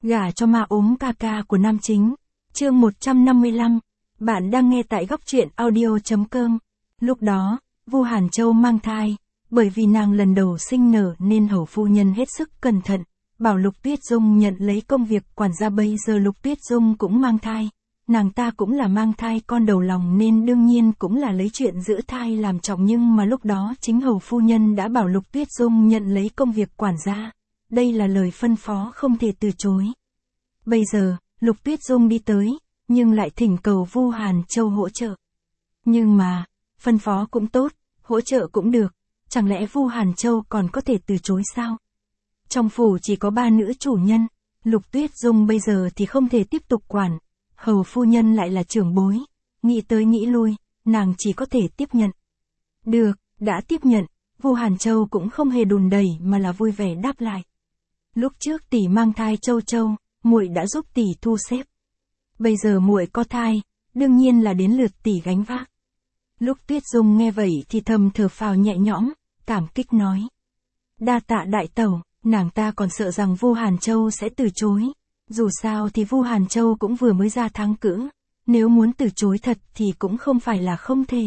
Gả cho ma ốm ca ca của nam chính. Chương 155. Bạn đang nghe tại góc truyện audio.com. Lúc đó, Vu Hàn Châu mang thai, bởi vì nàng lần đầu sinh nở nên hầu phu nhân hết sức cẩn thận, bảo Lục Tuyết Dung nhận lấy công việc quản gia. Bây giờ Lục Tuyết Dung cũng mang thai, nàng ta cũng là mang thai con đầu lòng nên đương nhiên cũng là lấy chuyện giữ thai làm trọng, nhưng mà lúc đó chính hầu phu nhân đã bảo Lục Tuyết Dung nhận lấy công việc quản gia. Đây là lời phân phó không thể từ chối. Bây giờ, Lục Tuyết Dung đi tới, nhưng lại thỉnh cầu Vu Hàn Châu hỗ trợ. Nhưng mà, phân phó cũng tốt, hỗ trợ cũng được, chẳng lẽ Vu Hàn Châu còn có thể từ chối sao? Trong phủ chỉ có 3 nữ chủ nhân, Lục Tuyết Dung bây giờ thì không thể tiếp tục quản, hầu phu nhân lại là trưởng bối, nghĩ tới nghĩ lui, nàng chỉ có thể tiếp nhận. Được, đã tiếp nhận, Vu Hàn Châu cũng không hề đùn đẩy mà là vui vẻ đáp lại. Lúc trước tỷ mang thai Châu Châu, muội đã giúp tỷ thu xếp. Bây giờ muội có thai, đương nhiên là đến lượt tỷ gánh vác. Lúc Tuyết Dung nghe vậy thì thầm thở phào nhẹ nhõm, cảm kích nói: đa tạ đại tẩu. Nàng ta còn sợ rằng Vu Hàn Châu sẽ từ chối. Dù sao thì Vu Hàn Châu cũng vừa mới ra tháng cữ, nếu muốn từ chối thật thì cũng không phải là không thể.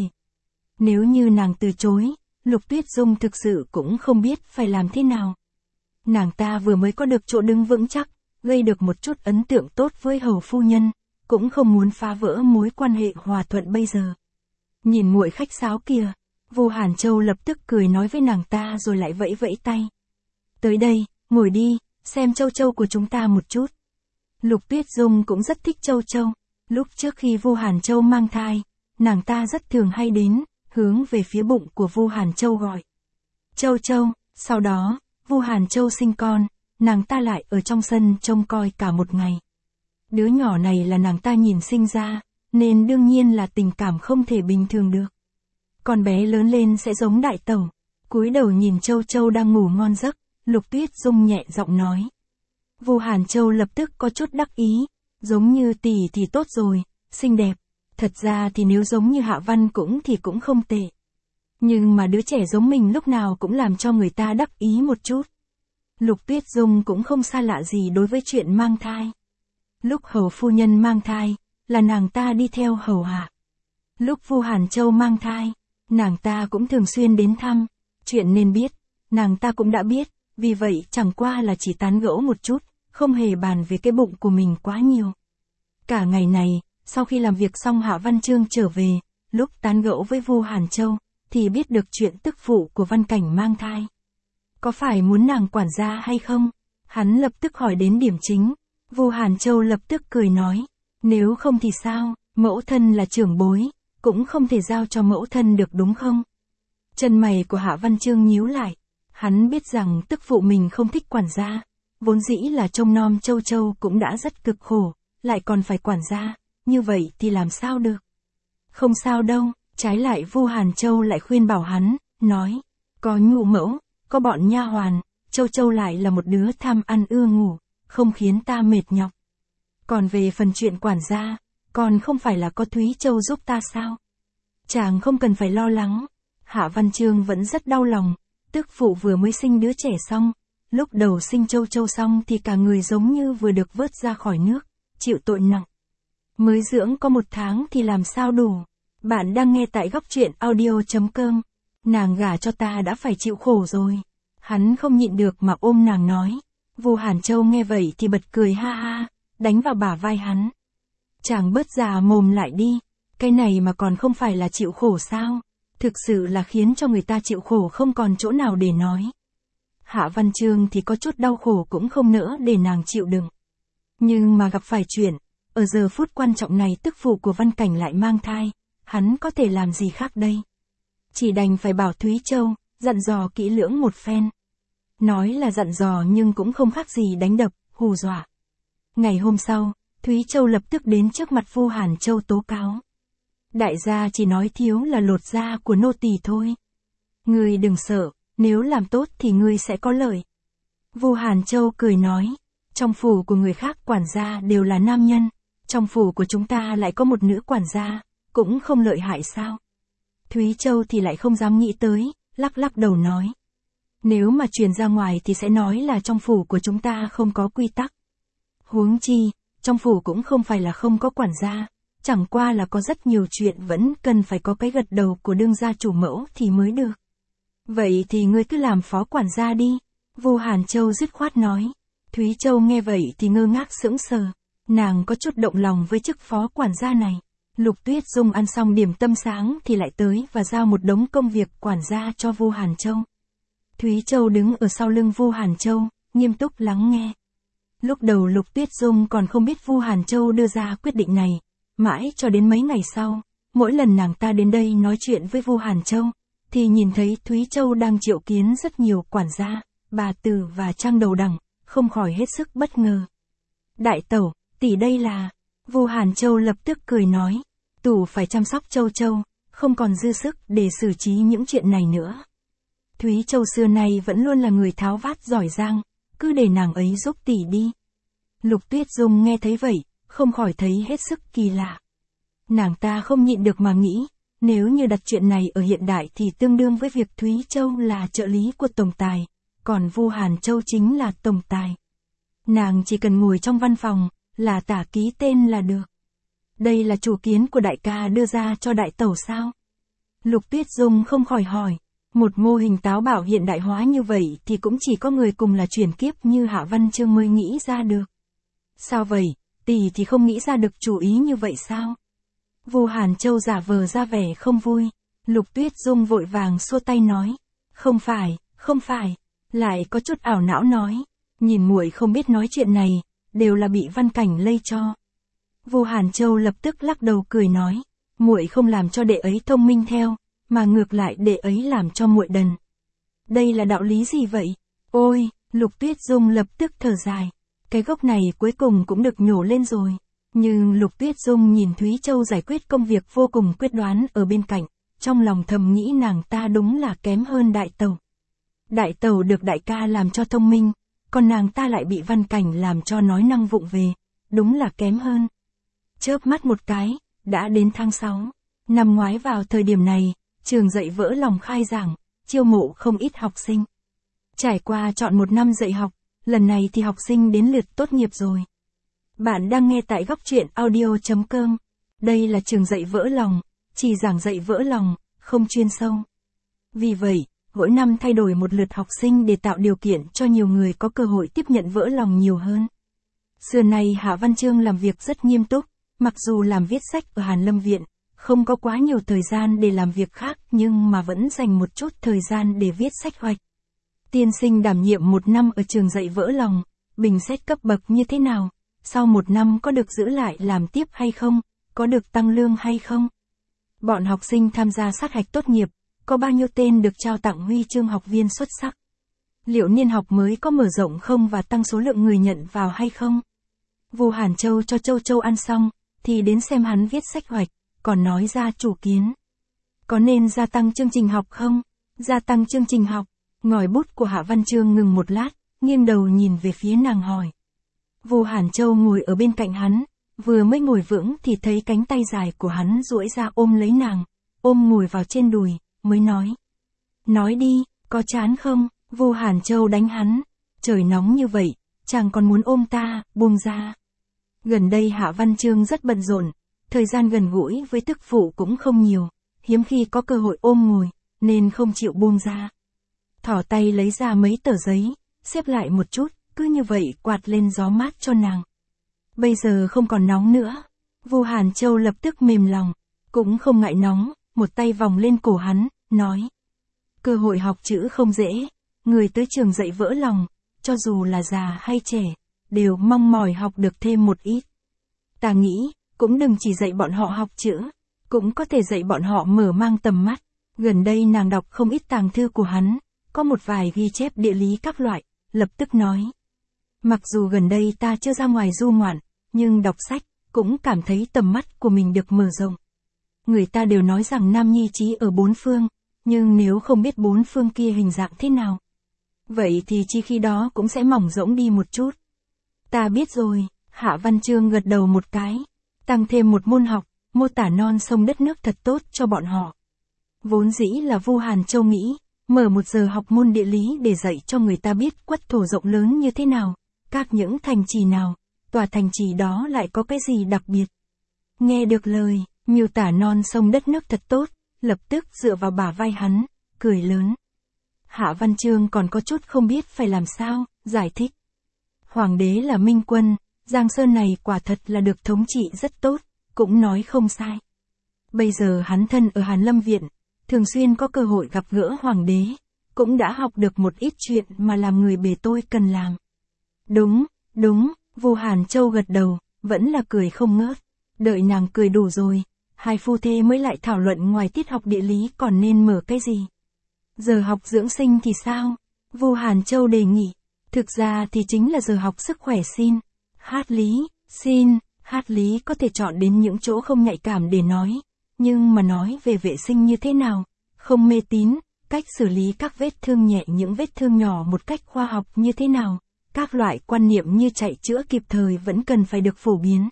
Nếu như nàng từ chối, Lục Tuyết Dung thực sự cũng không biết phải làm thế nào. Nàng ta vừa mới có được chỗ đứng vững chắc, gây được một chút ấn tượng tốt với hầu phu nhân, cũng không muốn phá vỡ mối quan hệ hòa thuận bây giờ. Nhìn muội khách sáo kìa, Vu Hàn Châu lập tức cười nói với nàng ta rồi lại vẫy vẫy tay. Tới đây, ngồi đi, xem Châu Châu của chúng ta một chút. Lục Tuyết Dung cũng rất thích Châu Châu. Lúc trước khi Vu Hàn Châu mang thai, nàng ta rất thường hay đến, hướng về phía bụng của Vu Hàn Châu gọi: Châu Châu. Sau đó, Vu Hàn Châu sinh con, nàng ta lại ở trong sân trông coi cả một ngày. Đứa nhỏ này là nàng ta nhìn sinh ra, nên đương nhiên là tình cảm không thể bình thường được. Con bé lớn lên sẽ giống đại tẩu. Cúi đầu nhìn Châu Châu đang ngủ ngon giấc, Lục Tuyết Dung nhẹ giọng nói. Vu Hàn Châu lập tức có chút đắc ý, giống như tỷ thì tốt rồi, xinh đẹp. Thật ra thì nếu giống như Hạ Văn cũng không tệ. Nhưng mà đứa trẻ giống mình lúc nào cũng làm cho người ta đắc ý một chút. Lục Tuyết Dung cũng không xa lạ gì đối với chuyện mang thai. Lúc hầu phu nhân mang thai, là nàng ta đi theo hầu hạ. Lúc Vu Hàn Châu mang thai, nàng ta cũng thường xuyên đến thăm. Chuyện nên biết, nàng ta cũng đã biết, vì vậy chẳng qua là chỉ tán gẫu một chút, không hề bàn về cái bụng của mình quá nhiều. Cả ngày này, sau khi làm việc xong Hạ Văn Chương trở về, lúc tán gẫu với Vu Hàn Châu, thì biết được chuyện tức phụ của Văn Cảnh mang thai. Có phải muốn nàng quản gia hay không? Hắn lập tức hỏi đến điểm chính. Vu Hàn Châu lập tức cười nói, nếu không thì sao, mẫu thân là trưởng bối, cũng không thể giao cho mẫu thân được đúng không? Chân mày của Hạ Văn Chương nhíu lại. Hắn biết rằng tức phụ mình không thích quản gia, vốn dĩ là trông nom Châu Châu cũng đã rất cực khổ, lại còn phải quản gia, như vậy thì làm sao được? Không sao đâu, trái lại Vu Hàn Châu lại khuyên bảo hắn, nói, có nhũ mẫu, có bọn nha hoàn, Châu Châu lại là một đứa tham ăn ưa ngủ, không khiến ta mệt nhọc. Còn về phần chuyện quản gia, còn không phải là có Thúy Châu giúp ta sao? Chàng không cần phải lo lắng. Hạ Văn Chương vẫn rất đau lòng. Tức phụ vừa mới sinh đứa trẻ xong, lúc đầu sinh Châu Châu xong thì cả người giống như vừa được vớt ra khỏi nước, chịu tội nặng. Mới dưỡng có 1 tháng thì làm sao đủ. Bạn đang nghe tại góc truyện audio.com. Nàng gả cho ta đã phải chịu khổ rồi. Hắn không nhịn được mà ôm nàng nói. Vu Hàn Châu nghe vậy thì bật cười ha ha, đánh vào bả vai hắn. Chàng bớt già mồm lại đi, cái này mà còn không phải là chịu khổ sao? Thực sự là khiến cho người ta chịu khổ không còn chỗ nào để nói. Hạ Văn Chương thì có chút đau khổ cũng không nỡ để nàng chịu đựng. Nhưng mà gặp phải chuyện, ở giờ phút quan trọng này tức phụ của Văn Cảnh lại mang thai, hắn có thể làm gì khác đây? Chỉ đành phải bảo Thúy Châu, dặn dò kỹ lưỡng một phen. Nói là dặn dò nhưng cũng không khác gì đánh đập, hù dọa. Ngày hôm sau, Thúy Châu lập tức đến trước mặt Vu Hàn Châu tố cáo. Đại gia chỉ nói thiếu là lột da của nô tỳ thôi. Ngươi đừng sợ, nếu làm tốt thì ngươi sẽ có lợi. Vu Hàn Châu cười nói, trong phủ của người khác quản gia đều là nam nhân, trong phủ của chúng ta lại có một nữ quản gia, cũng không lợi hại sao? Thúy Châu thì lại không dám nghĩ tới, lắc lắc đầu nói. Nếu mà truyền ra ngoài thì sẽ nói là trong phủ của chúng ta không có quy tắc. Huống chi, trong phủ cũng không phải là không có quản gia, chẳng qua là có rất nhiều chuyện vẫn cần phải có cái gật đầu của đương gia chủ mẫu thì mới được. Vậy thì ngươi cứ làm phó quản gia đi, Vu Hàn Châu dứt khoát nói. Thúy Châu nghe vậy thì ngơ ngác sững sờ, nàng có chút động lòng với chức phó quản gia này. Lục Tuyết Dung ăn xong điểm tâm sáng thì lại tới và giao một đống công việc quản gia cho Vu Hàn Châu. Thúy Châu đứng ở sau lưng Vu Hàn Châu, nghiêm túc lắng nghe. Lúc đầu Lục Tuyết Dung còn không biết Vu Hàn Châu đưa ra quyết định này, mãi cho đến mấy ngày sau, mỗi lần nàng ta đến đây nói chuyện với Vu Hàn Châu, thì nhìn thấy Thúy Châu đang triệu kiến rất nhiều quản gia, bà tử và trang đầu đẳng, không khỏi hết sức bất ngờ. Đại tẩu, tỷ đây là... Vu Hàn Châu lập tức cười nói, tủ phải chăm sóc Châu Châu, không còn dư sức để xử trí những chuyện này nữa. Thúy Châu xưa nay vẫn luôn là người tháo vát giỏi giang, cứ để nàng ấy giúp tỷ đi. Lục Tuyết Dung nghe thấy vậy, không khỏi thấy hết sức kỳ lạ. Nàng ta không nhịn được mà nghĩ, nếu như đặt chuyện này ở hiện đại thì tương đương với việc Thúy Châu là trợ lý của tổng tài, còn Vu Hàn Châu chính là tổng tài. Nàng chỉ cần ngồi trong văn phòng, là tả ký tên là được. Đây là chủ kiến của đại ca đưa ra cho đại tẩu sao? Lục Tuyết Dung không khỏi hỏi, một mô hình táo bạo hiện đại hóa như vậy thì cũng chỉ có người cùng là chuyển kiếp như Hạ Văn Chương mới nghĩ ra được. Sao vậy, tỷ thì không nghĩ ra được chủ ý như vậy sao? Vu Hàn Châu giả vờ ra vẻ không vui, Lục Tuyết Dung vội vàng xua tay nói, không phải, lại có chút ảo não nói, nhìn muội không biết nói chuyện này, đều là bị Văn Cảnh lây cho. Vu Hàn Châu lập tức lắc đầu cười nói, muội không làm cho đệ ấy thông minh theo, mà ngược lại đệ ấy làm cho muội đần. Đây là đạo lý gì vậy? Ôi, Lục Tuyết Dung lập tức thở dài, cái gốc này cuối cùng cũng được nhổ lên rồi. Nhưng Lục Tuyết Dung nhìn Thúy Châu giải quyết công việc vô cùng quyết đoán ở bên cạnh, trong lòng thầm nghĩ nàng ta đúng là kém hơn đại tẩu. Đại tẩu được đại ca làm cho thông minh, còn nàng ta lại bị Văn Cảnh làm cho nói năng vụng về, đúng là kém hơn. Chớp mắt một cái, đã đến tháng 6. Năm ngoái vào thời điểm này, trường dạy vỡ lòng khai giảng, chiêu mộ không ít học sinh. Trải qua chọn một năm dạy học, lần này thì học sinh đến lượt tốt nghiệp rồi. Bạn đang nghe tại góc truyện audio.com. Đây là trường dạy vỡ lòng, chỉ giảng dạy vỡ lòng, không chuyên sâu. Vì vậy, mỗi năm thay đổi một lượt học sinh để tạo điều kiện cho nhiều người có cơ hội tiếp nhận vỡ lòng nhiều hơn. Xưa nay Hạ Văn Chương làm việc rất nghiêm túc, mặc dù làm viết sách ở Hàn Lâm Viện, không có quá nhiều thời gian để làm việc khác nhưng mà vẫn dành một chút thời gian để viết sách hoạch. Tiên sinh đảm nhiệm một năm ở trường dạy vỡ lòng, bình xét cấp bậc như thế nào? Sau một năm có được giữ lại làm tiếp hay không? Có được tăng lương hay không? Bọn học sinh tham gia sát hạch tốt nghiệp, có bao nhiêu tên được trao tặng huy chương học viên xuất sắc? Liệu niên học mới có mở rộng không và tăng số lượng người nhận vào hay không? Vu Hàn Châu cho Châu Châu ăn xong, thì đến xem hắn viết sách hoạch, còn nói ra chủ kiến. Có nên gia tăng chương trình học không? Gia tăng chương trình học. Ngòi bút của Hạ Văn Chương ngừng một lát, nghiêng đầu nhìn về phía nàng hỏi. Vu Hàn Châu ngồi ở bên cạnh hắn, vừa mới ngồi vững thì thấy cánh tay dài của hắn duỗi ra ôm lấy nàng, ôm ngồi vào trên đùi, mới nói. Nói đi, có chán không? Vu Hàn Châu đánh hắn. Trời nóng như vậy, chàng còn muốn ôm ta, buông ra. Gần đây Hạ Văn Chương rất bận rộn, thời gian gần gũi với tức phụ cũng không nhiều, hiếm khi có cơ hội ôm ngồi, nên không chịu buông ra. Thỏ tay lấy ra mấy tờ giấy, xếp lại một chút, cứ như vậy quạt lên gió mát cho nàng. Bây giờ không còn nóng nữa. Vu Hàn Châu lập tức mềm lòng, cũng không ngại nóng, một tay vòng lên cổ hắn, nói. Cơ hội học chữ không dễ, người tới trường dạy vỡ lòng, cho dù là già hay trẻ, đều mong mỏi học được thêm một ít. Ta nghĩ, cũng đừng chỉ dạy bọn họ học chữ, cũng có thể dạy bọn họ mở mang tầm mắt. Gần đây nàng đọc không ít tàng thư của hắn, có một vài ghi chép địa lý các loại, lập tức nói. Mặc dù gần đây ta chưa ra ngoài du ngoạn, nhưng đọc sách, cũng cảm thấy tầm mắt của mình được mở rộng. Người ta đều nói rằng nam nhi trí ở bốn phương, nhưng nếu không biết bốn phương kia hình dạng thế nào, vậy thì chi khi đó cũng sẽ mỏng rỗng đi một chút. Ta biết rồi, Hạ Văn Chương gật đầu một cái, tăng thêm một môn học, mô tả non sông đất nước thật tốt cho bọn họ. Vốn dĩ là Vu Hàn Châu nghĩ, mở một giờ học môn địa lý để dạy cho người ta biết quất thổ rộng lớn như thế nào, các những thành trì nào, tòa thành trì đó lại có cái gì đặc biệt. Nghe được lời, miêu tả non sông đất nước thật tốt, lập tức dựa vào bả vai hắn, cười lớn. Hạ Văn Chương còn có chút không biết phải làm sao, giải thích. Hoàng đế là minh quân, Giang Sơn này quả thật là được thống trị rất tốt, cũng nói không sai. Bây giờ hắn thân ở Hàn Lâm Viện, thường xuyên có cơ hội gặp gỡ hoàng đế, cũng đã học được một ít chuyện mà làm người bề tôi cần làm. Đúng, Vu Hàn Châu gật đầu, vẫn là cười không ngớt. Đợi nàng cười đủ rồi, hai phu thê mới lại thảo luận ngoài tiết học địa lý còn nên mở cái gì. Giờ học dưỡng sinh thì sao? Vu Hàn Châu đề nghị. Thực ra thì chính là giờ học sức khỏe hát lý có thể chọn đến những chỗ không nhạy cảm để nói, nhưng mà nói về vệ sinh như thế nào, không mê tín, cách xử lý các vết thương nhẹ những vết thương nhỏ một cách khoa học như thế nào, các loại quan niệm như chạy chữa kịp thời vẫn cần phải được phổ biến.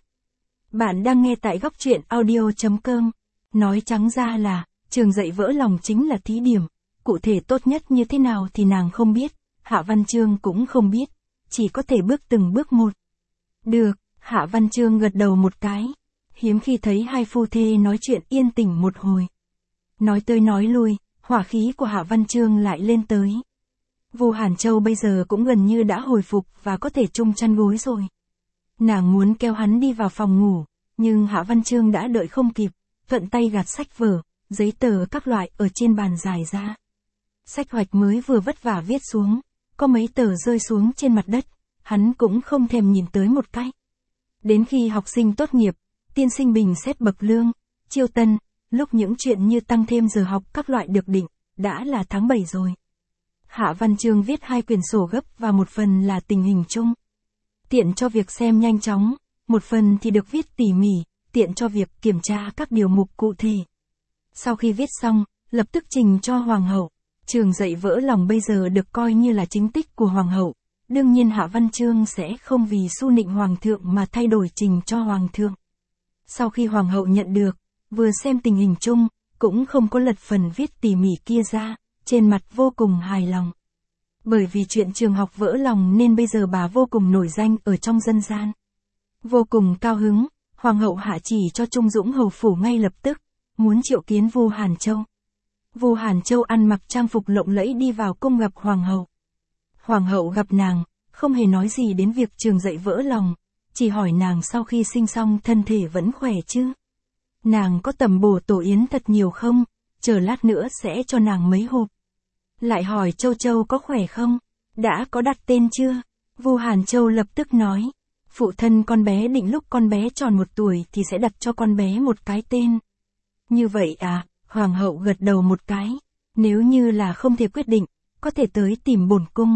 Bạn đang nghe tại góc truyện audio.com. Nói trắng ra là, trường dạy vỡ lòng chính là thí điểm, cụ thể tốt nhất như thế nào thì nàng không biết, Hạ Văn Chương cũng không biết, chỉ có thể bước từng bước một. Được, Hạ Văn Chương gật đầu một cái, hiếm khi thấy hai phu thê nói chuyện yên tĩnh một hồi. Nói tới nói lui, hỏa khí của Hạ Văn Chương lại lên tới. Vu Hàn Châu bây giờ cũng gần như đã hồi phục và có thể chung chăn gối rồi. Nàng muốn kéo hắn đi vào phòng ngủ, nhưng Hạ Văn Chương đã đợi không kịp, thuận tay gạt sách vở, giấy tờ các loại ở trên bàn dài ra. Sách hoạch mới vừa vất vả viết xuống, có mấy tờ rơi xuống trên mặt đất, hắn cũng không thèm nhìn tới một cái. Đến khi học sinh tốt nghiệp, tiên sinh bình xét bậc lương, chiêu tân, lúc những chuyện như tăng thêm giờ học các loại được định, đã là tháng 7 rồi. Hạ Văn Chương viết 2 quyển sổ gấp và một phần là tình hình chung. Tiện cho việc xem nhanh chóng, một phần thì được viết tỉ mỉ, tiện cho việc kiểm tra các điều mục cụ thể. Sau khi viết xong, lập tức trình cho Hoàng hậu. Trường dạy vỡ lòng bây giờ được coi như là chính tích của Hoàng hậu. Đương nhiên Hạ Văn Chương sẽ không vì su nịnh Hoàng thượng mà thay đổi trình cho Hoàng thượng. Sau khi Hoàng hậu nhận được, vừa xem tình hình chung, cũng không có lật phần viết tỉ mỉ kia ra, trên mặt vô cùng hài lòng. Bởi vì chuyện trường học vỡ lòng nên bây giờ bà vô cùng nổi danh ở trong dân gian. Vô cùng cao hứng, Hoàng hậu hạ chỉ cho Trung Dũng hầu phủ ngay lập tức, muốn triệu kiến Vu Hàn Châu. Vu Hàn Châu ăn mặc trang phục lộng lẫy đi vào cung gặp Hoàng hậu. Hoàng hậu gặp nàng, không hề nói gì đến việc trường dạy vỡ lòng, chỉ hỏi nàng sau khi sinh xong thân thể vẫn khỏe chứ. Nàng có tầm bổ tổ yến thật nhiều không, chờ lát nữa sẽ cho nàng mấy hộp. Lại hỏi Châu Châu có khỏe không, đã có đặt tên chưa? Vu Hàn Châu lập tức nói, phụ thân con bé định lúc con bé tròn 1 tuổi thì sẽ đặt cho con bé một cái tên. Như vậy à? Hoàng hậu gật đầu một cái, nếu như là không thể quyết định, có thể tới tìm bổn cung.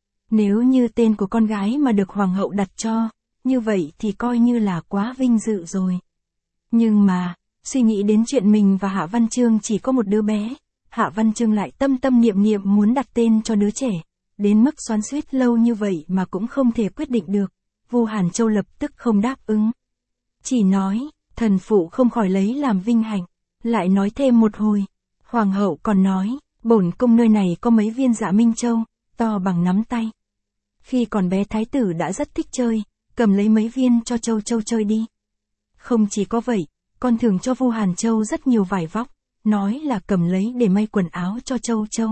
Nếu như tên của con gái mà được Hoàng hậu đặt cho, như vậy thì coi như là quá vinh dự rồi. Nhưng mà, suy nghĩ đến chuyện mình và Hạ Văn Chương chỉ có một đứa bé, Hạ Văn Chương lại tâm niệm muốn đặt tên cho đứa trẻ, đến mức xoắn xuýt lâu như vậy mà cũng không thể quyết định được. Vu Hàn Châu lập tức không đáp ứng. Chỉ nói, thần phụ không khỏi lấy làm vinh hạnh. Lại nói thêm một hồi, Hoàng hậu còn nói, bổn cung nơi này có mấy viên Dạ Minh Châu, to bằng nắm tay. Khi còn bé thái tử đã rất thích chơi, cầm lấy mấy viên cho Châu Châu chơi đi. Không chỉ có vậy, con thường cho Vu Hàn Châu rất nhiều vải vóc, nói là cầm lấy để may quần áo cho Châu Châu.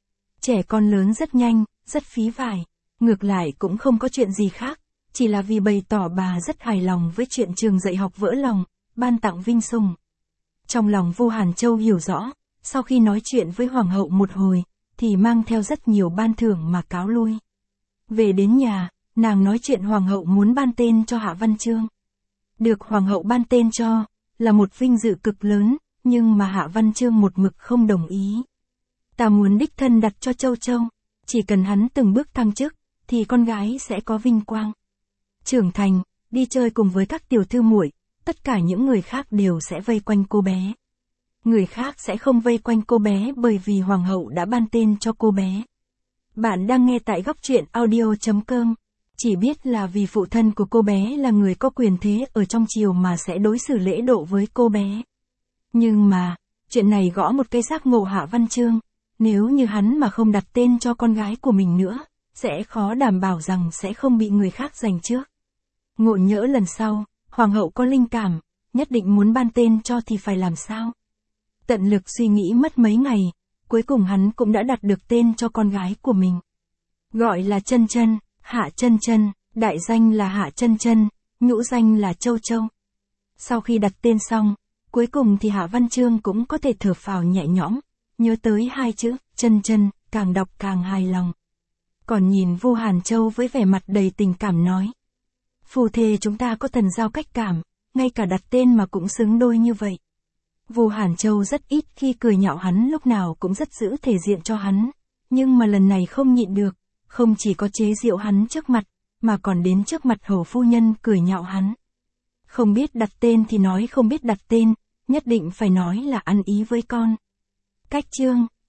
Trẻ con lớn rất nhanh, rất phí vải, ngược lại cũng không có chuyện gì khác, chỉ là vì bày tỏ bà rất hài lòng với chuyện trường dạy học vỡ lòng, ban tặng vinh sủng. Trong lòng Vu Hàn Châu hiểu rõ, sau khi nói chuyện với Hoàng hậu một hồi, thì mang theo rất nhiều ban thưởng mà cáo lui. Về đến nhà, nàng nói chuyện Hoàng hậu muốn ban tên cho Hạ Văn Chương. Được Hoàng hậu ban tên cho, là một vinh dự cực lớn, nhưng mà Hạ Văn Chương một mực không đồng ý. Ta muốn đích thân đặt cho Châu Châu, chỉ cần hắn từng bước thăng chức, thì con gái sẽ có vinh quang. Trưởng thành, đi chơi cùng với các tiểu thư muội, tất cả những người khác đều sẽ vây quanh cô bé. Người khác sẽ không vây quanh cô bé bởi vì Hoàng hậu đã ban tên cho cô bé. Bạn đang nghe tại góc truyện audio.com. Chỉ biết là vì phụ thân của cô bé là người có quyền thế ở trong triều mà sẽ đối xử lễ độ với cô bé. Nhưng mà, chuyện này gõ một cây giác ngộ Hạ Văn Chương. Nếu như hắn mà không đặt tên cho con gái của mình nữa, sẽ khó đảm bảo rằng sẽ không bị người khác giành trước. Ngộ nhỡ lần sau, hoàng hậu có linh cảm, nhất định muốn ban tên cho thì phải làm sao? Tận lực suy nghĩ mất mấy ngày, cuối cùng hắn cũng đã đặt được tên cho con gái của mình. Gọi là Chân Chân, Hạ Chân Chân, đại danh là Hạ Chân Chân, nhũ danh là Châu Châu. Sau khi đặt tên xong, cuối cùng thì Hạ Văn Chương cũng có thể thở phào nhẹ nhõm, nhớ tới hai chữ, Chân Chân, càng đọc càng hài lòng. Còn nhìn Vu Hàn Châu với vẻ mặt đầy tình cảm nói. Phù thề chúng ta có thần giao cách cảm, ngay cả đặt tên mà cũng xứng đôi như vậy. Vu Hàn Châu rất ít khi cười nhạo hắn, lúc nào cũng rất giữ thể diện cho hắn, nhưng mà lần này không nhịn được, không chỉ có chế giễu hắn trước mặt, mà còn đến trước mặt hầu phu nhân cười nhạo hắn. Không biết đặt tên thì nói không biết đặt tên, nhất định phải nói là ăn ý với con. Cách chương